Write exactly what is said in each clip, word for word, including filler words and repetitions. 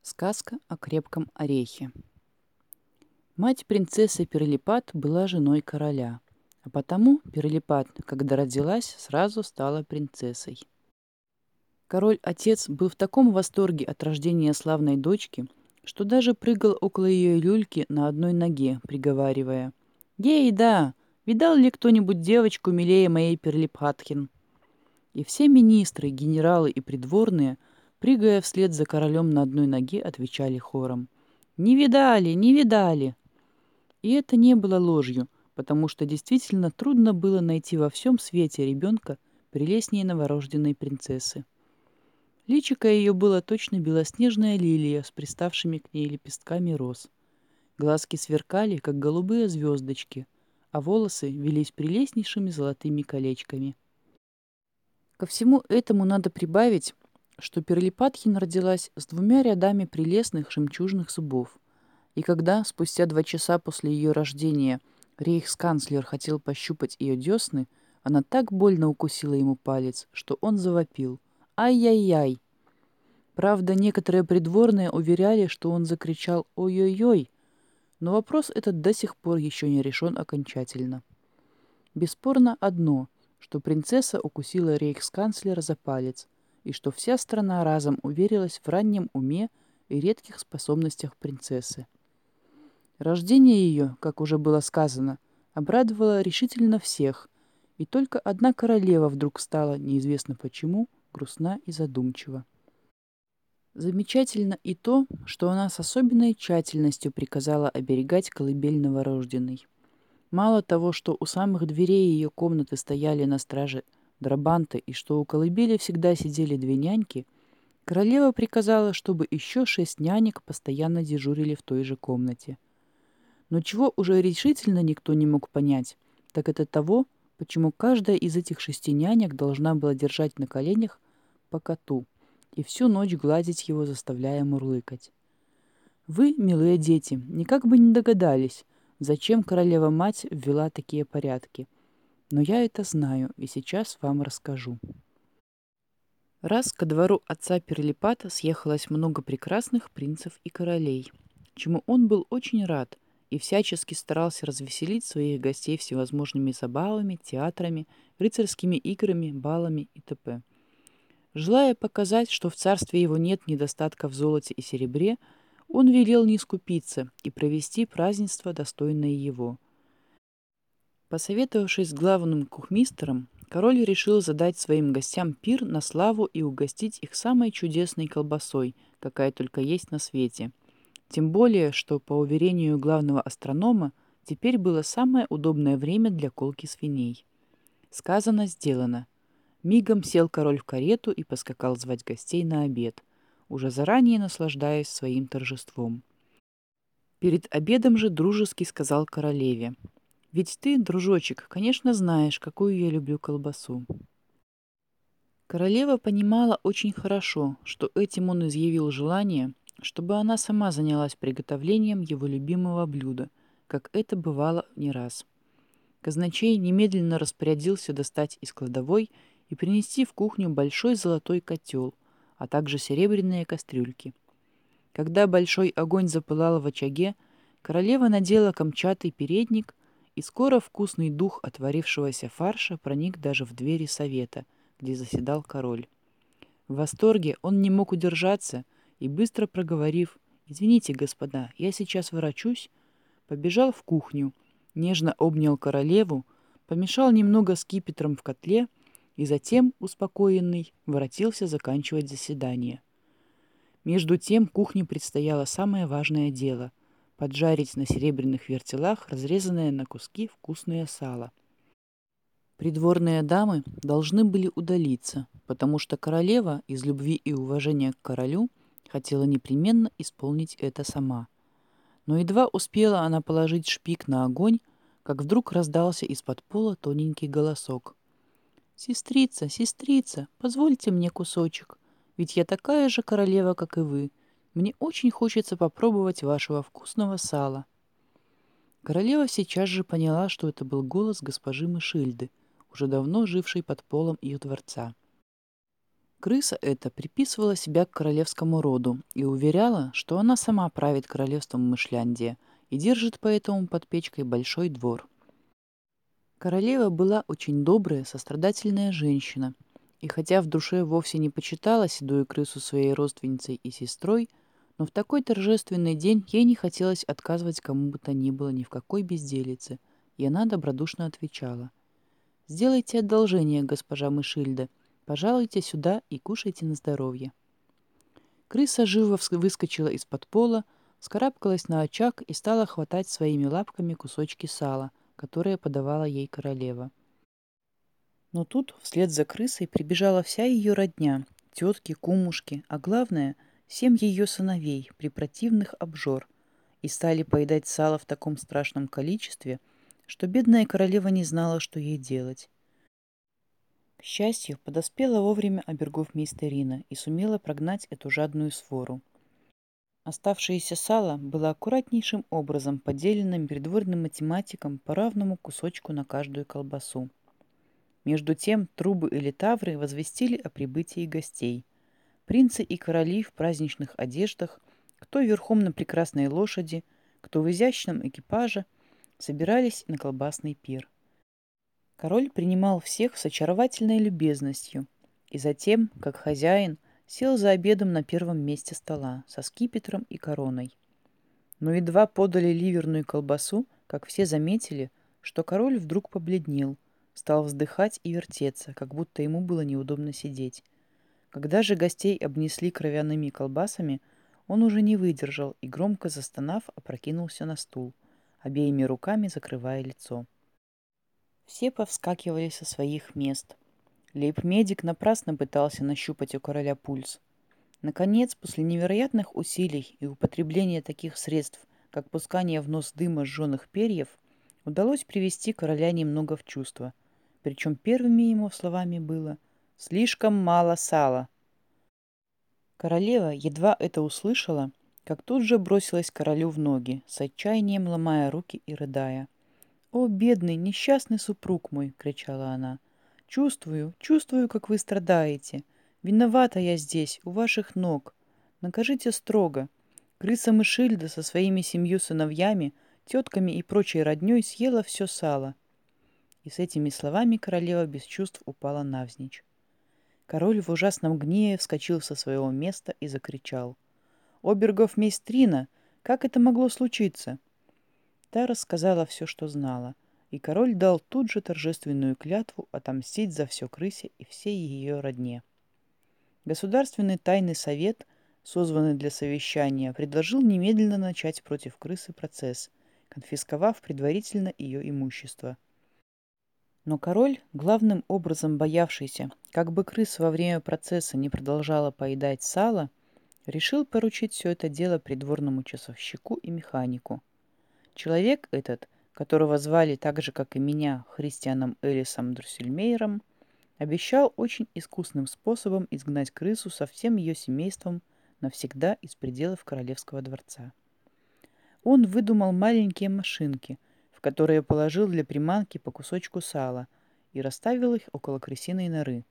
Сказка о крепком орехе. Мать принцессы Перлипат была женой короля, а потому Перлипат, когда родилась, сразу стала принцессой. Король-отец был в таком восторге от рождения славной дочки, что даже прыгал около ее люльки на одной ноге, приговаривая: «Ей, да! Видал ли кто-нибудь девочку милее моей Перлипатхин?» И все министры, генералы и придворные, прыгая вслед за королем на одной ноге, отвечали хором: «Не видали, не видали!» И это не было ложью, потому что действительно трудно было найти во всем свете ребенка прелестнее новорожденной принцессы. Личико ее было точно белоснежная лилия с приставшими к ней лепестками роз. Глазки сверкали, как голубые звездочки, а волосы велись прелестнейшими золотыми колечками. Ко всему этому надо прибавить, что Перлипатхин родилась с двумя рядами прелестных жемчужных зубов. И когда, спустя два часа после ее рождения, рейхсканцлер хотел пощупать ее десны, она так больно укусила ему палец, что он завопил: «Ай-яй-яй!». Правда, некоторые придворные уверяли, что он закричал «Ой-ой-ой!», но вопрос этот до сих пор еще не решен окончательно. Бесспорно одно, что принцесса укусила рейхсканцлера за палец, и что вся страна разом уверилась в раннем уме и редких способностях принцессы. Рождение ее, как уже было сказано, обрадовало решительно всех, и только одна королева вдруг стала, неизвестно почему, грустна и задумчива. Замечательно и то, что она с особенной тщательностью приказала оберегать колыбель новорожденной. Мало того, что у самых дверей ее комнаты стояли на страже драбанты и что у колыбели всегда сидели две няньки, королева приказала, чтобы еще шесть нянек постоянно дежурили в той же комнате. Но чего уже решительно никто не мог понять, так это того, почему каждая из этих шести нянек должна была держать на коленях по коту и всю ночь гладить его, заставляя мурлыкать. Вы, милые дети, никак бы не догадались, зачем королева-мать ввела такие порядки. Но я это знаю и сейчас вам расскажу. Раз ко двору отца Перлипата съехалось много прекрасных принцев и королей, чему он был очень рад и всячески старался развеселить своих гостей всевозможными забавами, театрами, рыцарскими играми, балами и т.п. Желая показать, что в царстве его нет недостатка в золоте и серебре, он велел не скупиться и провести празднество, достойное его. Посоветовавшись с главным кухмистером, король решил задать своим гостям пир на славу и угостить их самой чудесной колбасой, какая только есть на свете. Тем более, что, по уверению главного астронома, теперь было самое удобное время для колки свиней. Сказано, сделано. Мигом сел король в карету и поскакал звать гостей на обед, уже заранее наслаждаясь своим торжеством. Перед обедом же дружески сказал королеве: «Ведь ты, дружочек, конечно, знаешь, какую я люблю колбасу». Королева понимала очень хорошо, что этим он изъявил желание, чтобы она сама занялась приготовлением его любимого блюда, как это бывало не раз. Казначей немедленно распорядился достать из кладовой и принести в кухню большой золотой котел, а также серебряные кастрюльки. Когда большой огонь запылал в очаге, королева надела камчатый передник, и скоро вкусный дух отварившегося фарша проник даже в двери совета, где заседал король. В восторге он не мог удержаться и, быстро проговорив «Извините, господа, я сейчас ворочусь», побежал в кухню, нежно обнял королеву, помешал немного скипетром в котле и затем, успокоенный, воротился заканчивать заседание. Между тем кухне предстояло самое важное дело — поджарить на серебряных вертелах разрезанное на куски вкусное сало. Придворные дамы должны были удалиться, потому что королева из любви и уважения к королю хотела непременно исполнить это сама. Но едва успела она положить шпик на огонь, как вдруг раздался из-под пола тоненький голосок. «Сестрица, сестрица, позвольте мне кусочек, ведь я такая же королева, как и вы. Мне очень хочется попробовать вашего вкусного сала». Королева сейчас же поняла, что это был голос госпожи Мышильды, уже давно жившей под полом ее дворца. Крыса эта приписывала себя к королевскому роду и уверяла, что она сама правит королевством Мышляндия и держит поэтому под печкой большой двор. Королева была очень добрая, сострадательная женщина, и хотя в душе вовсе не почитала седую крысу своей родственницей и сестрой, но в такой торжественный день ей не хотелось отказывать кому бы то ни было ни в какой безделице, и она добродушно отвечала: «Сделайте одолжение, госпожа Мышильда, пожалуйте сюда и кушайте на здоровье». Крыса живо вс- выскочила из-под пола, вскарабкалась на очаг и стала хватать своими лапками кусочки сала, которые подавала ей королева. Но тут вслед за крысой прибежала вся ее родня, тетки, кумушки, а главное, семь ее сыновей, препротивных обжор, и стали поедать сало в таком страшном количестве, что бедная королева не знала, что ей делать. К счастью, подоспела вовремя обергов-мейстерина и сумела прогнать эту жадную свору. Оставшееся сало было аккуратнейшим образом поделено придворным математиком по равному кусочку на каждую колбасу. Между тем трубы и литавры возвестили о прибытии гостей. Принцы и короли в праздничных одеждах, кто верхом на прекрасной лошади, кто в изящном экипаже, собирались на колбасный пир. Король принимал всех с очаровательной любезностью, и затем, как хозяин, сел за обедом на первом месте стола со скипетром и короной. Но едва подали ливерную колбасу, как все заметили, что король вдруг побледнел, стал вздыхать и вертеться, как будто ему было неудобно сидеть. Когда же гостей обнесли кровяными колбасами, он уже не выдержал и, громко застонав, опрокинулся на стул, обеими руками закрывая лицо. Все повскакивали со своих мест. Лейб-медик напрасно пытался нащупать у короля пульс. Наконец, после невероятных усилий и употребления таких средств, как пускание в нос дыма сжженных перьев, удалось привести короля немного в чувство. Причем первыми ему словами было «слишком мало сала». Королева едва это услышала, как тут же бросилась королю в ноги, с отчаянием ломая руки и рыдая. «О, бедный, несчастный супруг мой!» — кричала она. «Чувствую, чувствую, как вы страдаете. Виновата я здесь, у ваших ног. Накажите строго. Крыса Мышильда со своими семью сыновьями, тетками и прочей родней съела все сало». И с этими словами королева без чувств упала навзничь. Король в ужасном гневе вскочил со своего места и закричал: «Обергов-мейстрина, как это могло случиться?» Та рассказала все, что знала, и король дал тут же торжественную клятву отомстить за все крысе и всей ее родне. Государственный тайный совет, созванный для совещания, предложил немедленно начать против крысы процесс, конфисковав предварительно ее имущество. Но король, главным образом боявшийся, как бы крыса во время процесса не продолжала поедать сало, решил поручить все это дело придворному часовщику и механику. Человек этот, которого звали так же, как и меня, Христианом Элисом Друссельмейером, обещал очень искусным способом изгнать крысу со всем ее семейством навсегда из пределов королевского дворца. Он выдумал маленькие машинки, в которые положил для приманки по кусочку сала и расставил их около крысиной норы.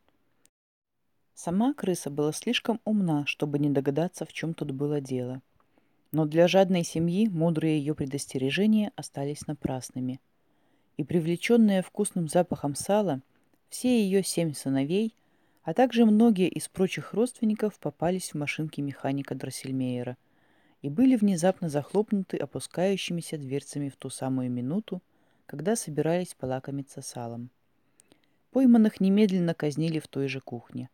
Сама крыса была слишком умна, чтобы не догадаться, в чем тут было дело. Но для жадной семьи мудрые ее предостережения остались напрасными. И привлеченная вкусным запахом сала, все ее семь сыновей, а также многие из прочих родственников попались в машинки механика Дроссельмейера и были внезапно захлопнуты опускающимися дверцами в ту самую минуту, когда собирались полакомиться салом. Пойманных немедленно казнили в той же кухне.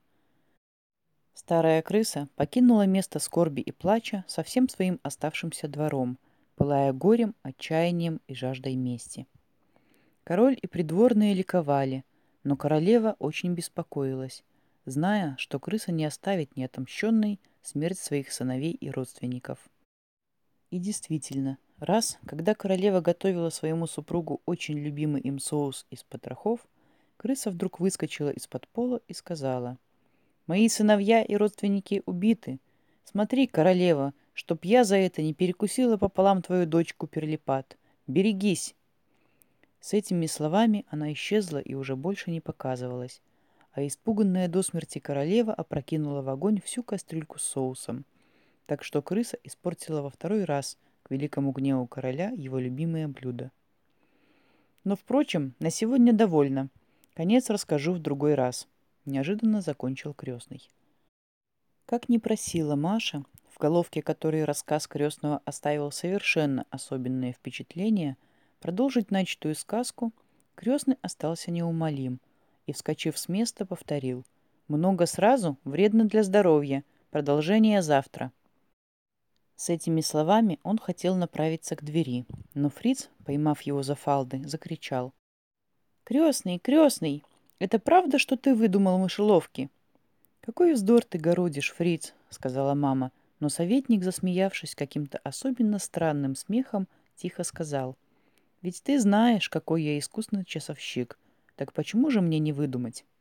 Старая крыса покинула место скорби и плача со всем своим оставшимся двором, пылая горем, отчаянием и жаждой мести. Король и придворные ликовали, но королева очень беспокоилась, зная, что крыса не оставит неотомщенной смерть своих сыновей и родственников. И действительно, раз, когда королева готовила своему супругу очень любимый им соус из потрохов, крыса вдруг выскочила из-под пола и сказала: «Мои сыновья и родственники убиты. Смотри, королева, чтоб я за это не перекусила пополам твою дочку Перлипат. Берегись!» С этими словами она исчезла и уже больше не показывалась, а испуганная до смерти королева опрокинула в огонь всю кастрюльку с соусом, так что крыса испортила во второй раз, к великому гневу короля, его любимое блюдо. Но, впрочем, на сегодня довольно. Конец расскажу в другой раз. Неожиданно закончил крестный. Как ни просила Маша, в головке которой рассказ крестного оставил совершенно особенное впечатление, продолжить начатую сказку, крестный остался неумолим и, вскочив с места, повторил: «Много сразу вредно для здоровья. Продолжение завтра». С этими словами он хотел направиться к двери, но Фриц, поймав его за фалды, закричал: «Крестный, крестный, это правда, что ты выдумал мышеловки?» «Какой вздор ты городишь, Фриц», — сказала мама, но советник, засмеявшись каким-то особенно странным смехом, тихо сказал: «Ведь ты знаешь, какой я искусный часовщик, так почему же мне не выдумать?»